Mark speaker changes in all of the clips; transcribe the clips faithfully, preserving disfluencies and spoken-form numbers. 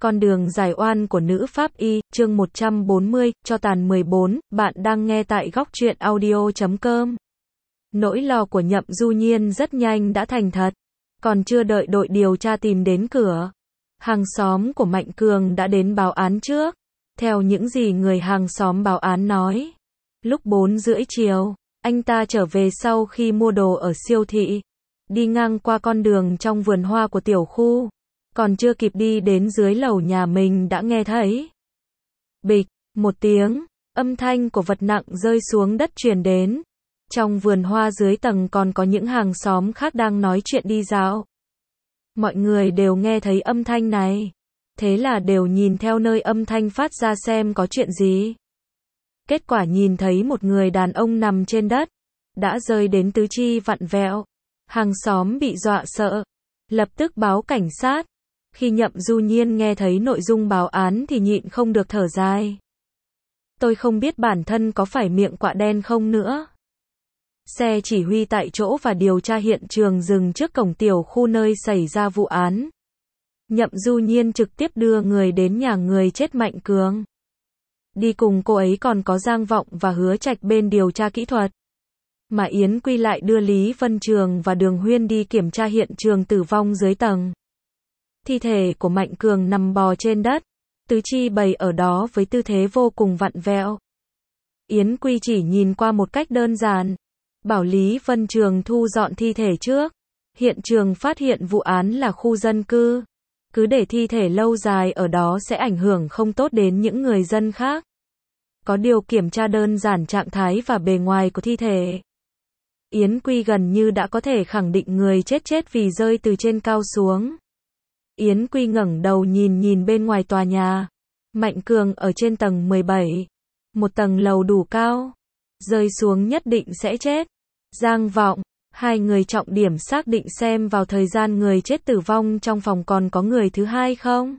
Speaker 1: Con đường giải oan của nữ pháp y, chương một trăm bốn mươi, cho tàn mười bốn, bạn đang nghe tại góc truyện audio chấm com. Nỗi lo của Nhậm Du Nhiên rất nhanh đã thành thật. Còn chưa đợi đội điều tra tìm đến cửa, hàng xóm của Mạnh Cường đã đến báo án trước. Theo những gì người hàng xóm báo án nói, lúc bốn rưỡi chiều, anh ta trở về sau khi mua đồ ở siêu thị. Đi ngang qua con đường trong vườn hoa của tiểu khu. Còn chưa kịp đi đến dưới lầu nhà mình đã nghe thấy bịch, một tiếng, âm thanh của vật nặng rơi xuống đất truyền đến. Trong vườn hoa dưới tầng còn có những hàng xóm khác đang nói chuyện đi dạo. Mọi người đều nghe thấy âm thanh này. Thế là đều nhìn theo nơi âm thanh phát ra xem có chuyện gì. Kết quả nhìn thấy một người đàn ông nằm trên đất, đã rơi đến tứ chi vặn vẹo. Hàng xóm bị dọa sợ, lập tức báo cảnh sát. Khi Nhậm Du Nhiên nghe thấy nội dung báo án thì nhịn không được thở dài. Tôi không biết bản thân có phải miệng quạ đen không nữa. Xe chỉ huy tại chỗ và điều tra hiện trường dừng trước cổng tiểu khu nơi xảy ra vụ án. Nhậm Du Nhiên trực tiếp đưa người đến nhà người chết Mạnh Cường. Đi cùng cô ấy còn có Giang Vọng và Hứa Trạch bên điều tra kỹ thuật. Mà Yến Quy lại đưa Lý Vân Trường và Đường Huyên đi kiểm tra hiện trường tử vong dưới tầng. Thi thể của Mạnh Cường nằm bò trên đất, tứ chi bày ở đó với tư thế vô cùng vặn vẹo. Yến Quy chỉ nhìn qua một cách đơn giản, bảo Lý Vân Trường thu dọn thi thể trước. Hiện trường phát hiện vụ án là khu dân cư, cứ để thi thể lâu dài ở đó sẽ ảnh hưởng không tốt đến những người dân khác. Có điều kiểm tra đơn giản trạng thái và bề ngoài của thi thể, Yến Quy gần như đã có thể khẳng định người chết chết vì rơi từ trên cao xuống. Yến Quy ngẩng đầu nhìn nhìn bên ngoài tòa nhà. Mạnh Cường ở trên tầng mười bảy. Một tầng lầu đủ cao. Rơi xuống nhất định sẽ chết. Giang Vọng, hai người trọng điểm xác định xem vào thời gian người chết tử vong trong phòng còn có người thứ hai không.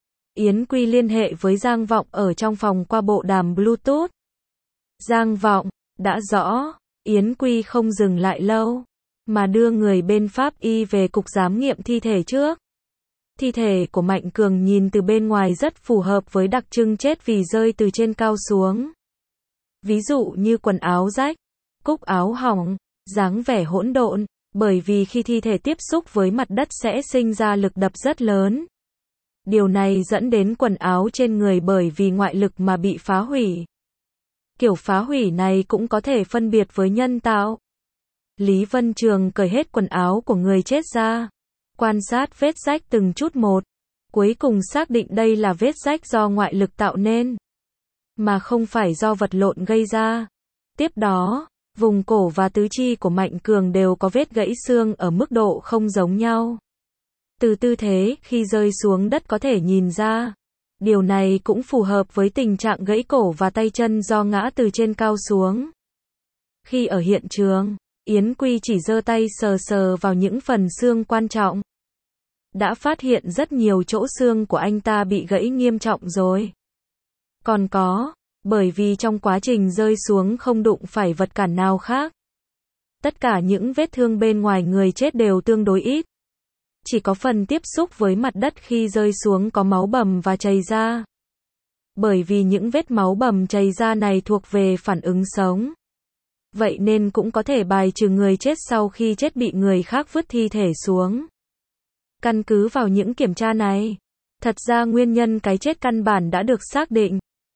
Speaker 1: Yến Quy liên hệ với Giang Vọng ở trong phòng qua bộ đàm Bluetooth. Giang Vọng, đã rõ. Yến Quy không dừng lại lâu, mà đưa người bên pháp y về cục giám nghiệm thi thể trước. Thi thể của Mạnh Cường nhìn từ bên ngoài rất phù hợp với đặc trưng chết vì rơi từ trên cao xuống. Ví dụ như quần áo rách, cúc áo hỏng, dáng vẻ hỗn độn, bởi vì khi thi thể tiếp xúc với mặt đất sẽ sinh ra lực đập rất lớn. Điều này dẫn đến quần áo trên người bởi vì ngoại lực mà bị phá hủy. Kiểu phá hủy này cũng có thể phân biệt với nhân tạo. Lý Vân Trường cởi hết quần áo của người chết ra, quan sát vết rách từng chút một, cuối cùng xác định đây là vết rách do ngoại lực tạo nên, mà không phải do vật lộn gây ra. Tiếp đó, vùng cổ và tứ chi của Mạnh Cường đều có vết gãy xương ở mức độ không giống nhau. Từ tư thế khi rơi xuống đất có thể nhìn ra, điều này cũng phù hợp với tình trạng gãy cổ và tay chân do ngã từ trên cao xuống. Khi ở hiện trường, Yến Quy chỉ giơ tay sờ sờ vào những phần xương quan trọng. Đã phát hiện rất nhiều chỗ xương của anh ta bị gãy nghiêm trọng rồi. Còn có, bởi vì trong quá trình rơi xuống không đụng phải vật cản nào khác. Tất cả những vết thương bên ngoài người chết đều tương đối ít. Chỉ có phần tiếp xúc với mặt đất khi rơi xuống có máu bầm và chảy ra. Bởi vì những vết máu bầm chảy ra này thuộc về phản ứng sống. Vậy nên cũng có thể bài trừ người chết sau khi chết bị người khác vứt thi thể xuống. Căn cứ vào những kiểm tra này, thật ra nguyên nhân cái chết căn bản đã được xác định.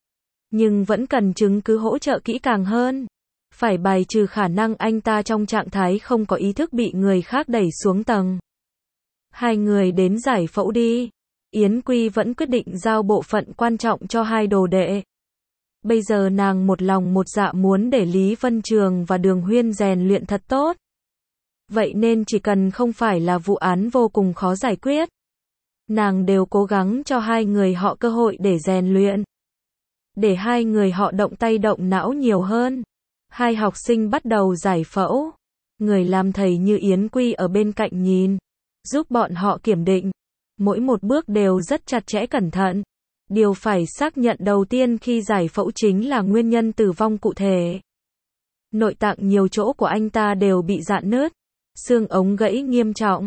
Speaker 1: Nhưng vẫn cần chứng cứ hỗ trợ kỹ càng hơn. Phải bài trừ khả năng anh ta trong trạng thái không có ý thức bị người khác đẩy xuống tầng. Hai người đến giải phẫu đi. Yến Quy vẫn quyết định giao bộ phận quan trọng cho hai đồ đệ. Bây giờ nàng một lòng một dạ muốn để Lý Vân Trường và Đường Huyên rèn luyện thật tốt. Vậy nên chỉ cần không phải là vụ án vô cùng khó giải quyết, nàng đều cố gắng cho hai người họ cơ hội để rèn luyện. Để hai người họ động tay động não nhiều hơn. Hai học sinh bắt đầu giải phẫu. Người làm thầy như Yến Quy ở bên cạnh nhìn, giúp bọn họ kiểm định. Mỗi một bước đều rất chặt chẽ cẩn thận. Điều phải xác nhận đầu tiên khi giải phẫu chính là nguyên nhân tử vong cụ thể. Nội tạng nhiều chỗ của anh ta đều bị rạn nứt, xương ống gãy nghiêm trọng.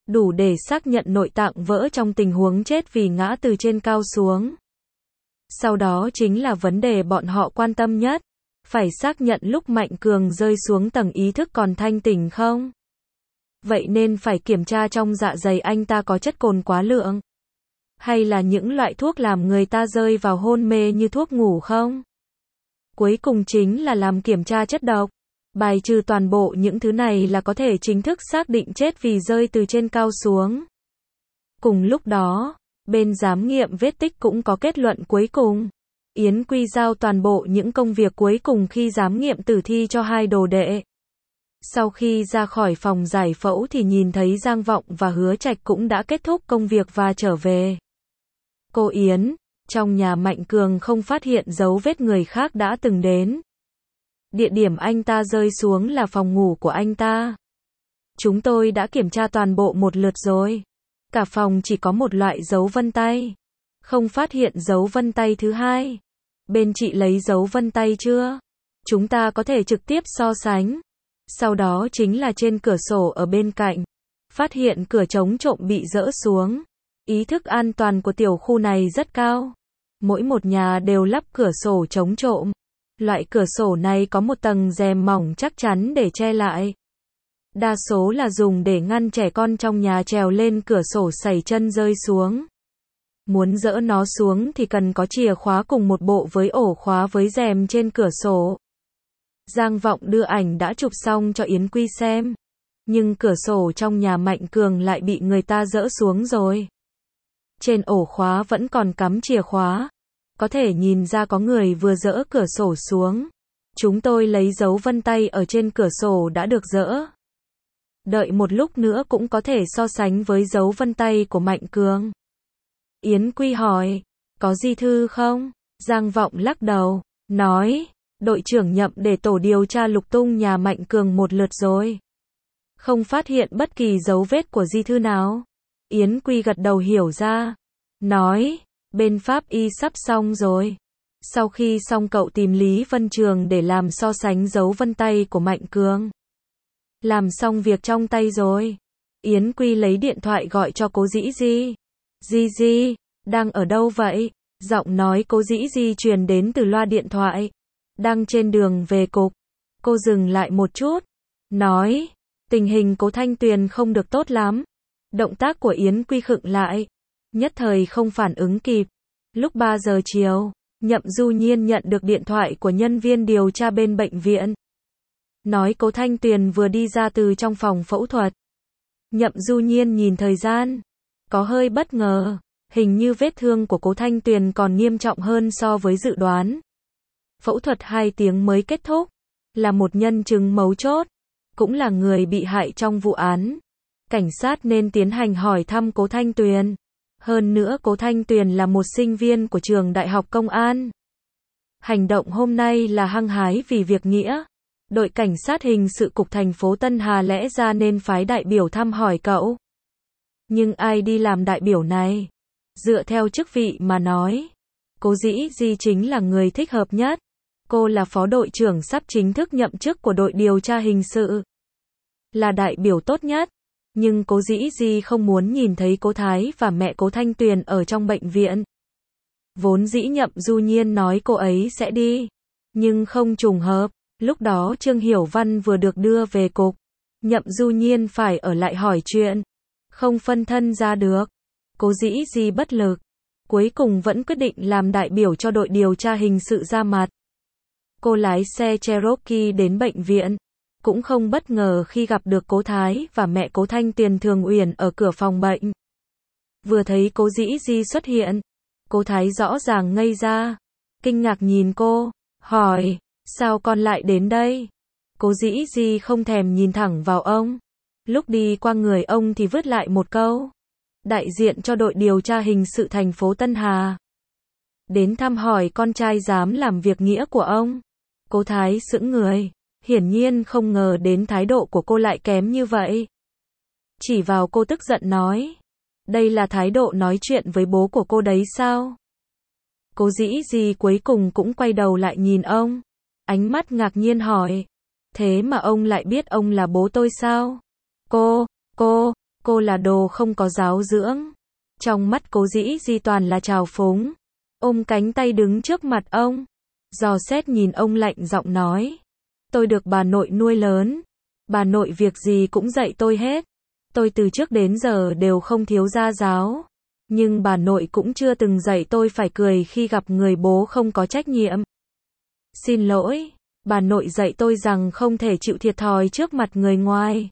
Speaker 1: đủ để xác nhận nội tạng vỡ trong tình huống chết vì ngã từ trên cao xuống. Sau đó chính là vấn đề bọn họ quan tâm nhất, phải xác nhận lúc Mạnh Cường rơi xuống tầng ý thức còn thanh tỉnh không. Vậy nên phải kiểm tra trong dạ dày anh ta có chất cồn quá lượng, hay là những loại thuốc làm người ta rơi vào hôn mê như thuốc ngủ không. Cuối cùng chính là làm kiểm tra chất độc. Bài trừ toàn bộ những thứ này là có thể chính thức xác định chết vì rơi từ trên cao xuống. Cùng lúc đó, bên giám nghiệm vết tích cũng có kết luận cuối cùng. Yến Quy giao toàn bộ những công việc cuối cùng khi giám nghiệm tử thi cho hai đồ đệ. Sau khi ra khỏi phòng giải phẫu thì nhìn thấy Giang Vọng và Hứa Trạch cũng đã kết thúc công việc và trở về. Cô Yến, trong nhà Mạnh Cường không phát hiện dấu vết người khác đã từng đến. Địa điểm anh ta rơi xuống là phòng ngủ của anh ta. Chúng tôi đã kiểm tra toàn bộ một lượt rồi. Cả phòng chỉ có một loại dấu vân tay. Không phát hiện dấu vân tay thứ hai. Bên chị lấy dấu vân tay chưa? Chúng ta có thể trực tiếp so sánh. Sau đó chính là trên cửa sổ ở bên cạnh. Phát hiện cửa chống trộm bị dỡ xuống. Ý thức an toàn của tiểu khu này rất cao. Mỗi một nhà đều lắp cửa sổ chống trộm. Loại cửa sổ này có một tầng rèm mỏng chắc chắn để che lại. Đa số là dùng để ngăn trẻ con trong nhà trèo lên cửa sổ sẩy chân rơi xuống. Muốn dỡ nó xuống thì cần có chìa khóa cùng một bộ với ổ khóa với rèm trên cửa sổ. Giang Vọng đưa ảnh đã chụp xong cho Yến Quy xem. Nhưng cửa sổ trong nhà Mạnh Cường lại bị người ta dỡ xuống rồi. Trên ổ khóa vẫn còn cắm chìa khóa. Có thể nhìn ra có người vừa dỡ cửa sổ xuống. Chúng tôi lấy dấu vân tay ở trên cửa sổ đã được dỡ. Đợi một lúc nữa cũng có thể so sánh với dấu vân tay của Mạnh Cường. Yến Quy hỏi, có di thư không? Giang Vọng lắc đầu, nói, đội trưởng Nhậm để tổ điều tra lục tung nhà Mạnh Cường một lượt rồi. Không phát hiện bất kỳ dấu vết của di thư nào. Yến Quy gật đầu hiểu ra. Nói, bên pháp y sắp xong rồi. Sau khi xong cậu tìm Lý Vân Trường để làm so sánh dấu vân tay của Mạnh Cường. Làm xong việc trong tay rồi. Yến Quy lấy điện thoại gọi cho cố Dĩ Di. Di Di, đang ở đâu vậy? Giọng nói cố Dĩ Di truyền đến từ loa điện thoại. Đang trên đường về cục. Cô dừng lại một chút. Nói, tình hình cố Thanh Tuyền không được tốt lắm. Động tác của Yến Quy khựng lại. Nhất thời không phản ứng kịp. Lúc ba giờ chiều, Nhậm Du Nhiên nhận được điện thoại của nhân viên điều tra bên bệnh viện. Nói cố Thanh Tuyền vừa đi ra từ trong phòng phẫu thuật. Nhậm Du Nhiên nhìn thời gian. Có hơi bất ngờ. Hình như vết thương của cố Thanh Tuyền còn nghiêm trọng hơn so với dự đoán. Phẫu thuật hai tiếng mới kết thúc. Là một nhân chứng mấu chốt. Cũng là người bị hại trong vụ án. Cảnh sát nên tiến hành hỏi thăm cố Thanh Tuyền. Hơn nữa cố Thanh Tuyền là một sinh viên của trường Đại học Công an. Hành động hôm nay là hăng hái vì việc nghĩa. Đội cảnh sát hình sự cục thành phố Tân Hà lẽ ra nên phái đại biểu thăm hỏi cậu. Nhưng ai đi làm đại biểu này? Dựa theo chức vị mà nói, cố Dĩ Di chính là người thích hợp nhất. Cô là phó đội trưởng sắp chính thức nhậm chức của đội điều tra hình sự. Là đại biểu tốt nhất. Nhưng cố Dĩ Di không muốn nhìn thấy cố Thái và mẹ cố Thanh Tuyền ở trong bệnh viện. Vốn dĩ Nhậm Du Nhiên nói cô ấy sẽ đi. Nhưng không trùng hợp. Lúc đó Trương Hiểu Văn vừa được đưa về cục. Nhậm Du Nhiên phải ở lại hỏi chuyện. Không phân thân ra được. Cố Dĩ Di bất lực. Cuối cùng vẫn quyết định làm đại biểu cho đội điều tra hình sự ra mặt. Cô lái xe Cherokee đến bệnh viện. Cũng không bất ngờ khi gặp được cố Thái và mẹ cố Thanh Tuyền Thường Uyển ở cửa phòng bệnh. Vừa thấy cố Dĩ Di xuất hiện, cố Thái rõ ràng ngây ra. Kinh ngạc nhìn cô, hỏi, sao con lại đến đây? Cố Dĩ Di không thèm nhìn thẳng vào ông. Lúc đi qua người ông thì vứt lại một câu. Đại diện cho đội điều tra hình sự thành phố Tân Hà. Đến thăm hỏi con trai dám làm việc nghĩa của ông. Cố Thái sững người. Hiển nhiên không ngờ đến thái độ của cô lại kém như vậy. Chỉ vào cô tức giận nói. Đây là thái độ nói chuyện với bố của cô đấy sao? Cố Dĩ Di cuối cùng cũng quay đầu lại nhìn ông. Ánh mắt ngạc nhiên hỏi. Thế mà ông lại biết ông là bố tôi sao? Cô, cô, cô là đồ không có giáo dưỡng. Trong mắt Cố Dĩ Di toàn là trào phúng. Ôm cánh tay đứng trước mặt ông. Dò xét nhìn ông lạnh giọng nói. Tôi được bà nội nuôi lớn. Bà nội việc gì cũng dạy tôi hết. Tôi từ trước đến giờ đều không thiếu gia giáo. Nhưng bà nội cũng chưa từng dạy tôi phải cười khi gặp người bố không có trách nhiệm. Xin lỗi, bà nội dạy tôi rằng không thể chịu thiệt thòi trước mặt người ngoài.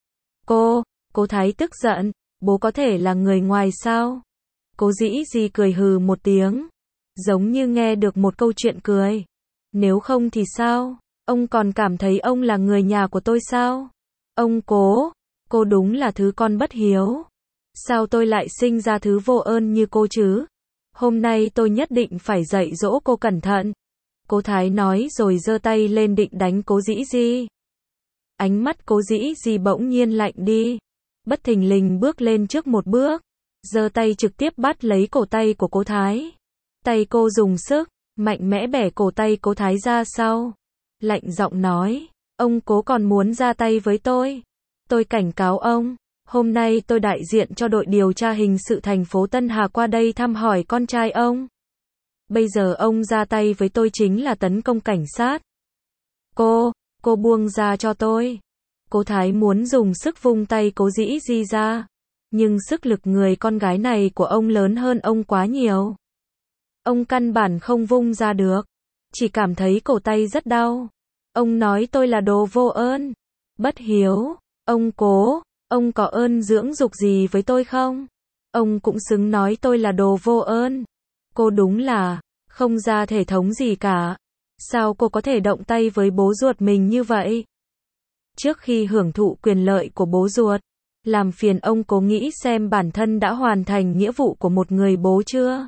Speaker 1: Cô, Cố Thái tức giận, bố có thể là người ngoài sao? Cố Dĩ Di cười hừ một tiếng, giống như nghe được một câu chuyện cười. Nếu không thì sao? Ông còn cảm thấy ông là người nhà của tôi sao? Ông Cố, cô đúng là thứ con bất hiếu. Sao tôi lại sinh ra thứ vô ơn như cô chứ? Hôm nay tôi nhất định phải dạy dỗ cô cẩn thận. Cố Thái nói rồi giơ tay lên định đánh Cố Dĩ Di. Ánh mắt Cố Dĩ Di bỗng nhiên lạnh đi. Bất thình lình bước lên trước một bước. Giơ tay trực tiếp bắt lấy cổ tay của Cố Thái. Tay cô dùng sức, mạnh mẽ bẻ cổ tay Cố Thái ra sau. Lạnh giọng nói, ông Cố còn muốn ra tay với tôi. Tôi cảnh cáo ông, hôm nay tôi đại diện cho đội điều tra hình sự thành phố Tân Hà qua đây thăm hỏi con trai ông. Bây giờ ông ra tay với tôi chính là tấn công cảnh sát. Cô, cô buông ra cho tôi. Cố Thái muốn dùng sức vung tay Cố Dĩ Di ra. Nhưng sức lực người con gái này của ông lớn hơn ông quá nhiều. Ông căn bản không vung ra được. Chỉ cảm thấy cổ tay rất đau. Ông nói tôi là đồ vô ơn. Bất hiếu. Ông Cố, ông có ơn dưỡng dục gì với tôi không? Ông cũng xứng nói tôi là đồ vô ơn. Cô đúng là không ra thể thống gì cả. Sao cô có thể động tay với bố ruột mình như vậy? Trước khi hưởng thụ quyền lợi của bố ruột, làm phiền ông Cố nghĩ xem bản thân đã hoàn thành nghĩa vụ của một người bố chưa?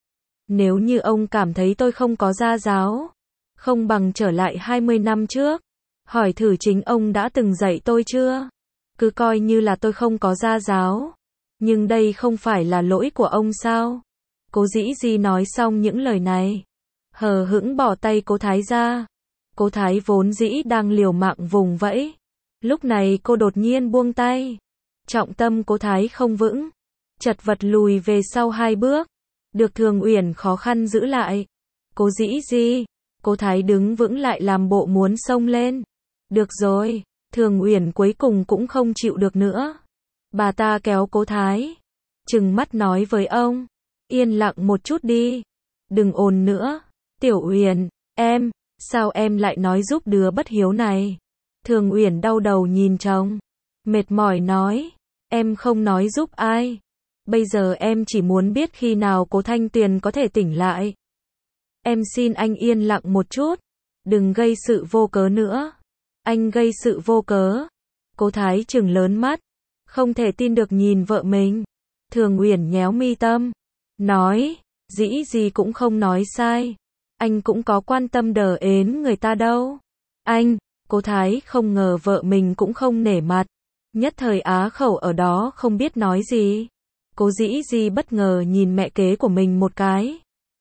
Speaker 1: Nếu như ông cảm thấy tôi không có gia giáo, không bằng trở lại hai mươi năm trước, hỏi thử chính ông đã từng dạy tôi chưa? Cứ coi như là tôi không có gia giáo. Nhưng đây không phải là lỗi của ông sao? Cố Dĩ Di nói xong những lời này, hờ hững bỏ tay Cố Thái ra. Cố Thái vốn dĩ đang liều mạng vùng vẫy. Lúc này cô đột nhiên buông tay. Trọng tâm Cố Thái không vững, chật vật lùi về sau hai bước. Được Thường Uyển khó khăn giữ lại. Cố Dĩ Di, Cố Thái đứng vững lại làm bộ muốn xông lên. Được rồi, Thường Uyển cuối cùng cũng không chịu được nữa. Bà ta kéo Cố Thái, trừng mắt nói với ông, yên lặng một chút đi, đừng ồn nữa. Tiểu Uyển, em, sao em lại nói giúp đứa bất hiếu này? Thường Uyển đau đầu nhìn chồng, mệt mỏi nói, em không nói giúp ai. Bây giờ em chỉ muốn biết khi nào Cố Thanh Tuyền có thể tỉnh lại. Em xin anh yên lặng một chút, đừng gây sự vô cớ nữa. Anh gây sự vô cớ. Cố Thái trừng lớn mắt, không thể tin được nhìn vợ mình. Thường Uyển nhéo mi tâm, nói, Dĩ Di cũng không nói sai. Anh cũng có quan tâm đờ ến người ta đâu. Anh, Cố Thái không ngờ vợ mình cũng không nể mặt. Nhất thời á khẩu ở đó không biết nói gì. Cố Dĩ Di bất ngờ nhìn mẹ kế của mình một cái.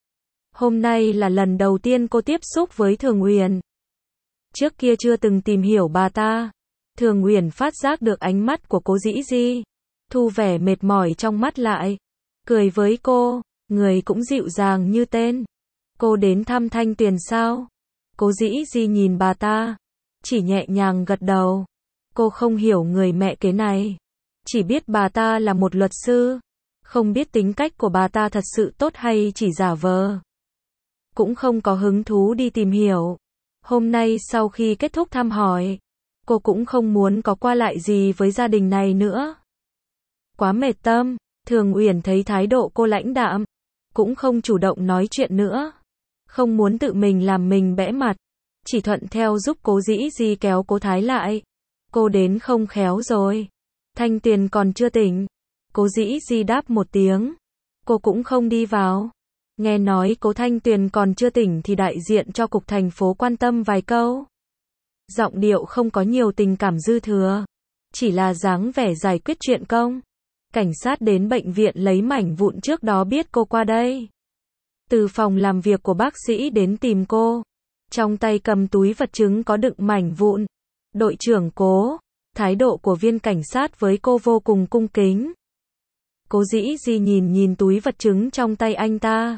Speaker 1: Hôm nay là lần đầu tiên cô tiếp xúc với Thường Uyển. Trước kia chưa từng tìm hiểu bà ta. Thường Uyển phát giác được ánh mắt của Cố Dĩ Di, thu vẻ mệt mỏi trong mắt lại, cười với cô, người cũng dịu dàng như tên. Cô đến thăm Thanh Tuyền sao? Cố Dĩ Di nhìn bà ta, chỉ nhẹ nhàng gật đầu. Cô không hiểu người mẹ kế này, chỉ biết bà ta là một luật sư, không biết tính cách của bà ta thật sự tốt hay chỉ giả vờ. Cũng không có hứng thú đi tìm hiểu. Hôm nay sau khi kết thúc thăm hỏi, cô cũng không muốn có qua lại gì với gia đình này nữa. Quá mệt tâm, Thường Uyển thấy thái độ cô lãnh đạm, cũng không chủ động nói chuyện nữa. Không muốn tự mình làm mình bẽ mặt, chỉ thuận theo giúp Cố Dĩ Di kéo Cố Thái lại. Cô đến không khéo rồi. Thanh Tuyền còn chưa tỉnh. Cố Dĩ Di đáp một tiếng. Cô cũng không đi vào. Nghe nói Cố Thanh Tuyền còn chưa tỉnh thì đại diện cho cục thành phố quan tâm vài câu. Giọng điệu không có nhiều tình cảm dư thừa, chỉ là dáng vẻ giải quyết chuyện công. Cảnh sát đến bệnh viện lấy mảnh vụn trước đó biết cô qua đây. Từ phòng làm việc của bác sĩ đến tìm cô, trong tay cầm túi vật chứng có đựng mảnh vụn. Đội trưởng Cố, Thái độ của viên cảnh sát với cô vô cùng cung kính. Cố Dĩ Di nhìn nhìn túi vật chứng trong tay anh ta.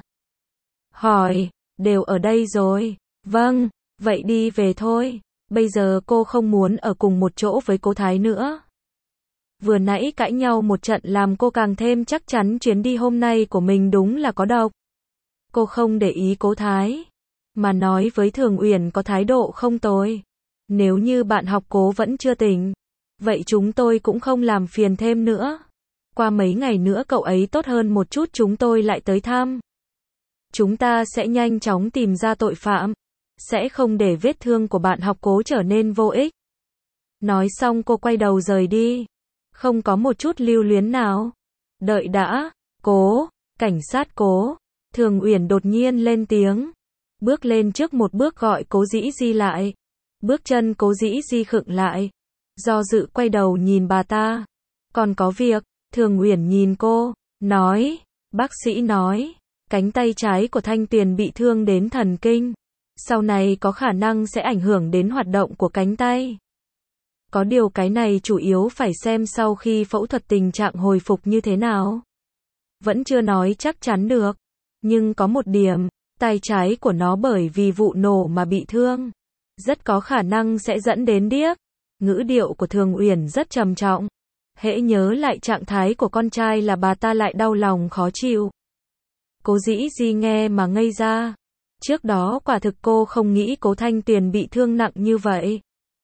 Speaker 1: Hỏi, đều ở đây rồi. Vâng, vậy đi về thôi. Bây giờ cô không muốn ở cùng một chỗ với cố Thái nữa. Vừa nãy cãi nhau một trận làm cô càng thêm chắc chắn chuyến đi hôm nay của mình đúng là có độc. Cô không để ý cố Thái, mà nói với Thường Uyển có thái độ không tồi. Nếu như bạn học Cố vẫn chưa tỉnh, vậy chúng tôi cũng không làm phiền thêm nữa. Qua mấy ngày nữa cậu ấy tốt hơn một chút chúng tôi lại tới thăm. Chúng ta sẽ nhanh chóng tìm ra tội phạm, sẽ không để vết thương của bạn học Cố trở nên vô ích. Nói xong cô quay đầu rời đi, không có một chút lưu luyến nào. Đợi đã, Cố, cảnh sát Cố. Thường Uyển đột nhiên lên tiếng, bước lên trước một bước gọi Cố Dĩ Di lại. Bước chân Cố Dĩ Di khựng lại, do dự quay đầu nhìn bà ta. Còn có việc, Thường Uyển nhìn cô, nói, bác sĩ nói, cánh tay trái của Thanh Tuyền bị thương đến thần kinh. Sau này có khả năng sẽ ảnh hưởng đến hoạt động của cánh tay. Có điều cái này chủ yếu phải xem sau khi phẫu thuật tình trạng hồi phục như thế nào. Vẫn chưa nói chắc chắn được. Nhưng có một điểm, tay trái của nó bởi vì vụ nổ mà bị thương. Rất có khả năng sẽ dẫn đến điếc. Ngữ điệu của Thường Uyển rất trầm trọng. Hễ nhớ lại trạng thái của con trai là bà ta lại đau lòng khó chịu. Cố Dĩ Di nghe mà ngây ra. Trước đó quả thực cô không nghĩ Cố Thanh Tuyền bị thương nặng như vậy.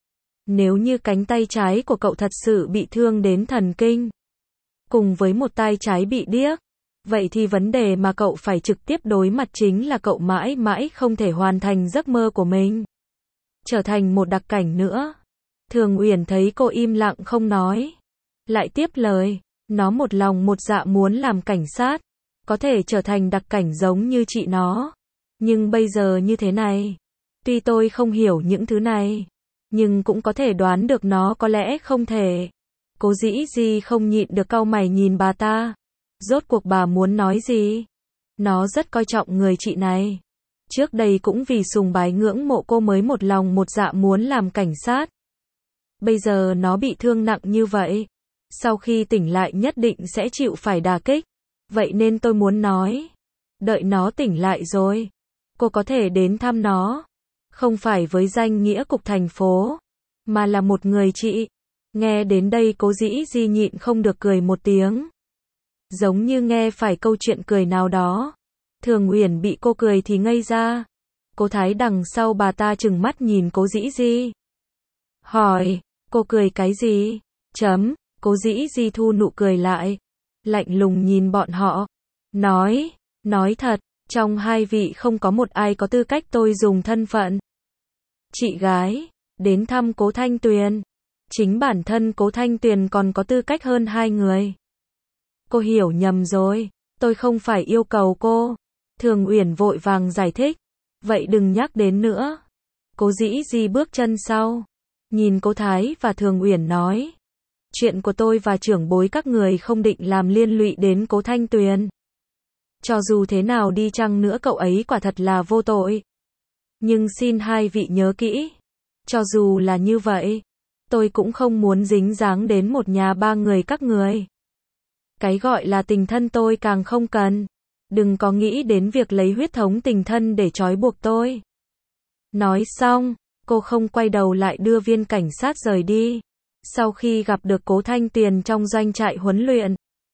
Speaker 1: Nếu như cánh tay trái của cậu thật sự bị thương đến thần kinh, cùng với một tay trái bị điếc, vậy thì vấn đề mà cậu phải trực tiếp đối mặt chính là cậu mãi mãi không thể hoàn thành giấc mơ của mình. Trở thành một đặc cảnh nữa. Thường Uyển thấy cô im lặng không nói, lại tiếp lời, nó một lòng một dạ muốn làm cảnh sát, có thể trở thành đặc cảnh giống như chị nó. Nhưng bây giờ như thế này, tuy tôi không hiểu những thứ này, nhưng cũng có thể đoán được nó có lẽ không thể. Cố Dĩ Di không nhịn được cau mày nhìn bà ta. Rốt cuộc bà muốn nói gì? Nó rất coi trọng người chị này. Trước đây cũng vì sùng bái ngưỡng mộ cô mới một lòng một dạ muốn làm cảnh sát. Bây giờ nó bị thương nặng như vậy. Sau khi tỉnh lại nhất định sẽ chịu phải đả kích. Vậy nên tôi muốn nói, đợi nó tỉnh lại rồi, cô có thể đến thăm nó. Không phải với danh nghĩa cục thành phố, mà là một người chị. Nghe đến đây Cố Dĩ Di nhịn không được cười một tiếng. Giống như nghe phải câu chuyện cười nào đó. Thường Uyển bị cô cười thì ngây ra. Cố Thái đằng sau bà ta trừng mắt nhìn Cố Dĩ Di. Hỏi, cô cười cái gì? Chấm, Cố Dĩ Di thu nụ cười lại. Lạnh lùng nhìn bọn họ. Nói, nói thật, trong hai vị không có một ai có tư cách tôi dùng thân phận chị gái đến thăm Cố Thanh Tuyền. Chính bản thân Cố Thanh Tuyền còn có tư cách hơn hai người. Cô hiểu nhầm rồi, tôi không phải yêu cầu cô. Thường Uyển vội vàng giải thích. Vậy đừng nhắc đến nữa. Cố Dĩ Di bước chân sau, nhìn Cố Thái và Thường Uyển nói. Chuyện của tôi và trưởng bối các người không định làm liên lụy đến Cố Thanh Tuyền. Cho dù thế nào đi chăng nữa cậu ấy quả thật là vô tội. Nhưng xin hai vị nhớ kỹ. Cho dù là như vậy, tôi cũng không muốn dính dáng đến một nhà ba người các người. Cái gọi là tình thân tôi càng không cần. Đừng có nghĩ đến việc lấy huyết thống tình thân để trói buộc tôi. Nói xong, cô không quay đầu lại đưa viên cảnh sát rời đi. Sau khi gặp được Cố Thanh Tuyền trong doanh trại huấn luyện,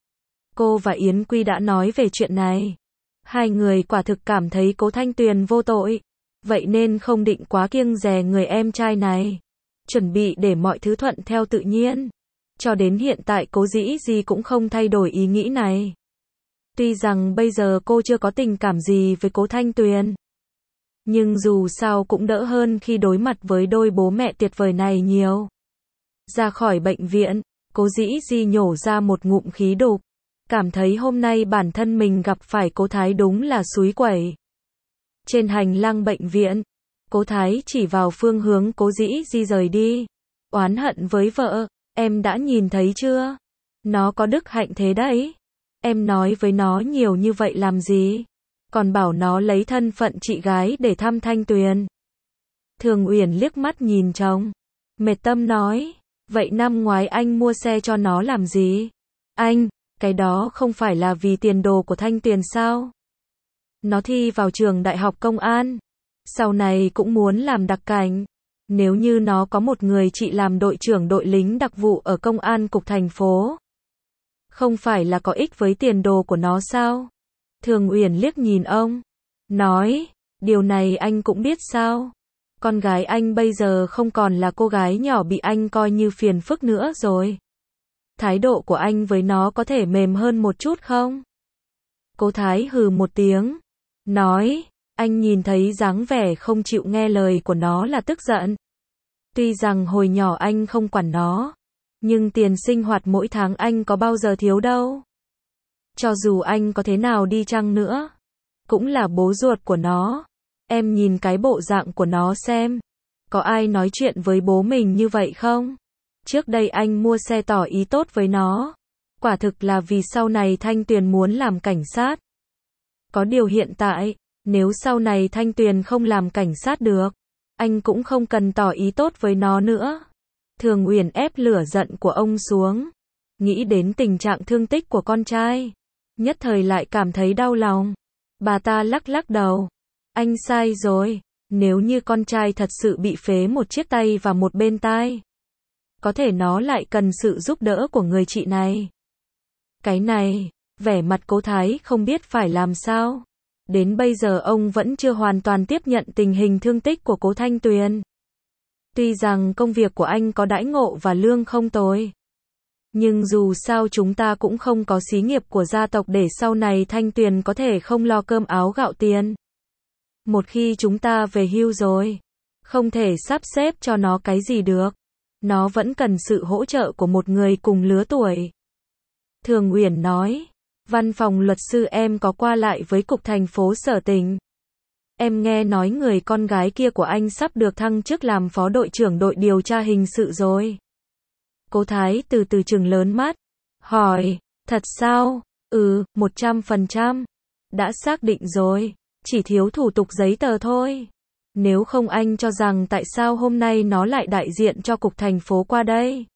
Speaker 1: cô và Yến Quy đã nói về chuyện này. Hai người quả thực cảm thấy Cố Thanh Tuyền vô tội. Vậy nên không định quá kiêng dè người em trai này. Chuẩn bị để mọi thứ thuận theo tự nhiên. Cho đến hiện tại Cố Dĩ Di cũng không thay đổi ý nghĩ này. Tuy rằng bây giờ cô chưa có tình cảm gì với Cố Thanh Tuyền, nhưng dù sao cũng đỡ hơn khi đối mặt với đôi bố mẹ tuyệt vời này nhiều. Ra khỏi bệnh viện, Cố Dĩ Di nhổ ra một ngụm khí đục. Cảm thấy hôm nay bản thân mình gặp phải Cố Thái đúng là xúi quẩy. Trên hành lang bệnh viện, Cố Thái chỉ vào phương hướng Cố Dĩ Di rời đi. Oán hận với vợ, em đã nhìn thấy chưa? Nó có đức hạnh thế đấy. Em nói với nó nhiều như vậy làm gì? Còn bảo nó lấy thân phận chị gái để thăm Thanh Tuyền. Thường Uyển liếc mắt nhìn chồng, mệt tâm nói, Vậy năm ngoái anh mua xe cho nó làm gì? Anh, cái đó không phải là vì tiền đồ của Thanh Tuyền sao? Nó thi vào trường đại học công an. Sau này cũng muốn làm đặc cảnh. Nếu như nó có một người chị làm đội trưởng đội lính đặc vụ ở công an cục thành phố. Không phải là có ích với tiền đồ của nó sao? Thường Uyển liếc nhìn ông. Nói, điều này anh cũng biết sao? Con gái anh bây giờ không còn là cô gái nhỏ bị anh coi như phiền phức nữa rồi. Thái độ của anh với nó có thể mềm hơn một chút không? Cố Thái hừ một tiếng. Nói, anh nhìn thấy dáng vẻ không chịu nghe lời của nó là tức giận. Tuy rằng hồi nhỏ anh không quản nó. Nhưng tiền sinh hoạt mỗi tháng anh có bao giờ thiếu đâu. Cho dù anh có thế nào đi chăng nữa. Cũng là bố ruột của nó. Em nhìn cái bộ dạng của nó xem. Có ai nói chuyện với bố mình như vậy không? Trước đây anh mua xe tỏ ý tốt với nó. Quả thực là vì sau này Thanh Tuyền muốn làm cảnh sát. Có điều hiện tại, nếu sau này Thanh Tuyền không làm cảnh sát được, anh cũng không cần tỏ ý tốt với nó nữa. Thường Uyển ép lửa giận của ông xuống. Nghĩ đến tình trạng thương tích của con trai. Nhất thời lại cảm thấy đau lòng. Bà ta lắc lắc đầu. Anh sai rồi. Nếu như con trai thật sự bị phế một chiếc tay và một bên tai. Có thể nó lại cần sự giúp đỡ của người chị này. Cái này, vẻ mặt Cố Thái không biết phải làm sao. Đến bây giờ ông vẫn chưa hoàn toàn tiếp nhận tình hình thương tích của Cố Thanh Tuyền. Tuy rằng công việc của anh có đãi ngộ và lương không tồi. Nhưng dù sao chúng ta cũng không có xí nghiệp của gia tộc để sau này Thanh Tuyền có thể không lo cơm áo gạo tiền. Một khi chúng ta về hưu rồi, không thể sắp xếp cho nó cái gì được. Nó vẫn cần sự hỗ trợ của một người cùng lứa tuổi. Thường Uyển nói, văn phòng luật sư em có qua lại với cục thành phố Sở Tỉnh. Em nghe nói người con gái kia của anh sắp được thăng chức làm phó đội trưởng đội điều tra hình sự rồi. Cố Thái từ từ trừng lớn mắt, hỏi, thật sao? Ừ, một trăm phần trăm. Đã xác định rồi, chỉ thiếu thủ tục giấy tờ thôi. Nếu không anh cho rằng tại sao hôm nay nó lại đại diện cho cục thành phố qua đây?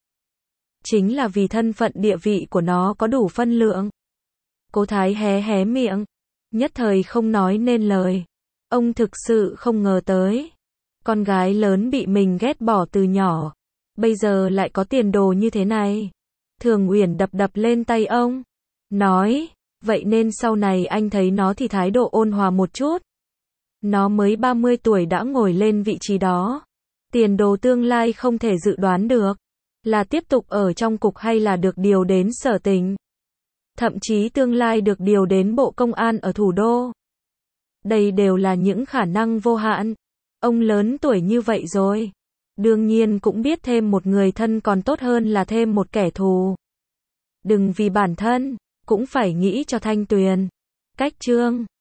Speaker 1: Chính là vì thân phận địa vị của nó có đủ phân lượng. Cố Thái hé hé miệng, nhất thời không nói nên lời. Ông thực sự không ngờ tới. Con gái lớn bị mình ghét bỏ từ nhỏ. Bây giờ lại có tiền đồ như thế này. Thường Uyển đập đập lên tay ông. Nói, vậy nên sau này anh thấy nó thì thái độ ôn hòa một chút. Nó mới ba mươi tuổi đã ngồi lên vị trí đó. Tiền đồ tương lai không thể dự đoán được. Là tiếp tục ở trong cục hay là được điều đến Sở Tỉnh. Thậm chí tương lai được điều đến Bộ Công an ở thủ đô. Đây đều là những khả năng vô hạn. Ông lớn tuổi như vậy rồi. Đương nhiên cũng biết thêm một người thân còn tốt hơn là thêm một kẻ thù. Đừng vì bản thân, cũng phải nghĩ cho Thanh Tuyền. Cách chương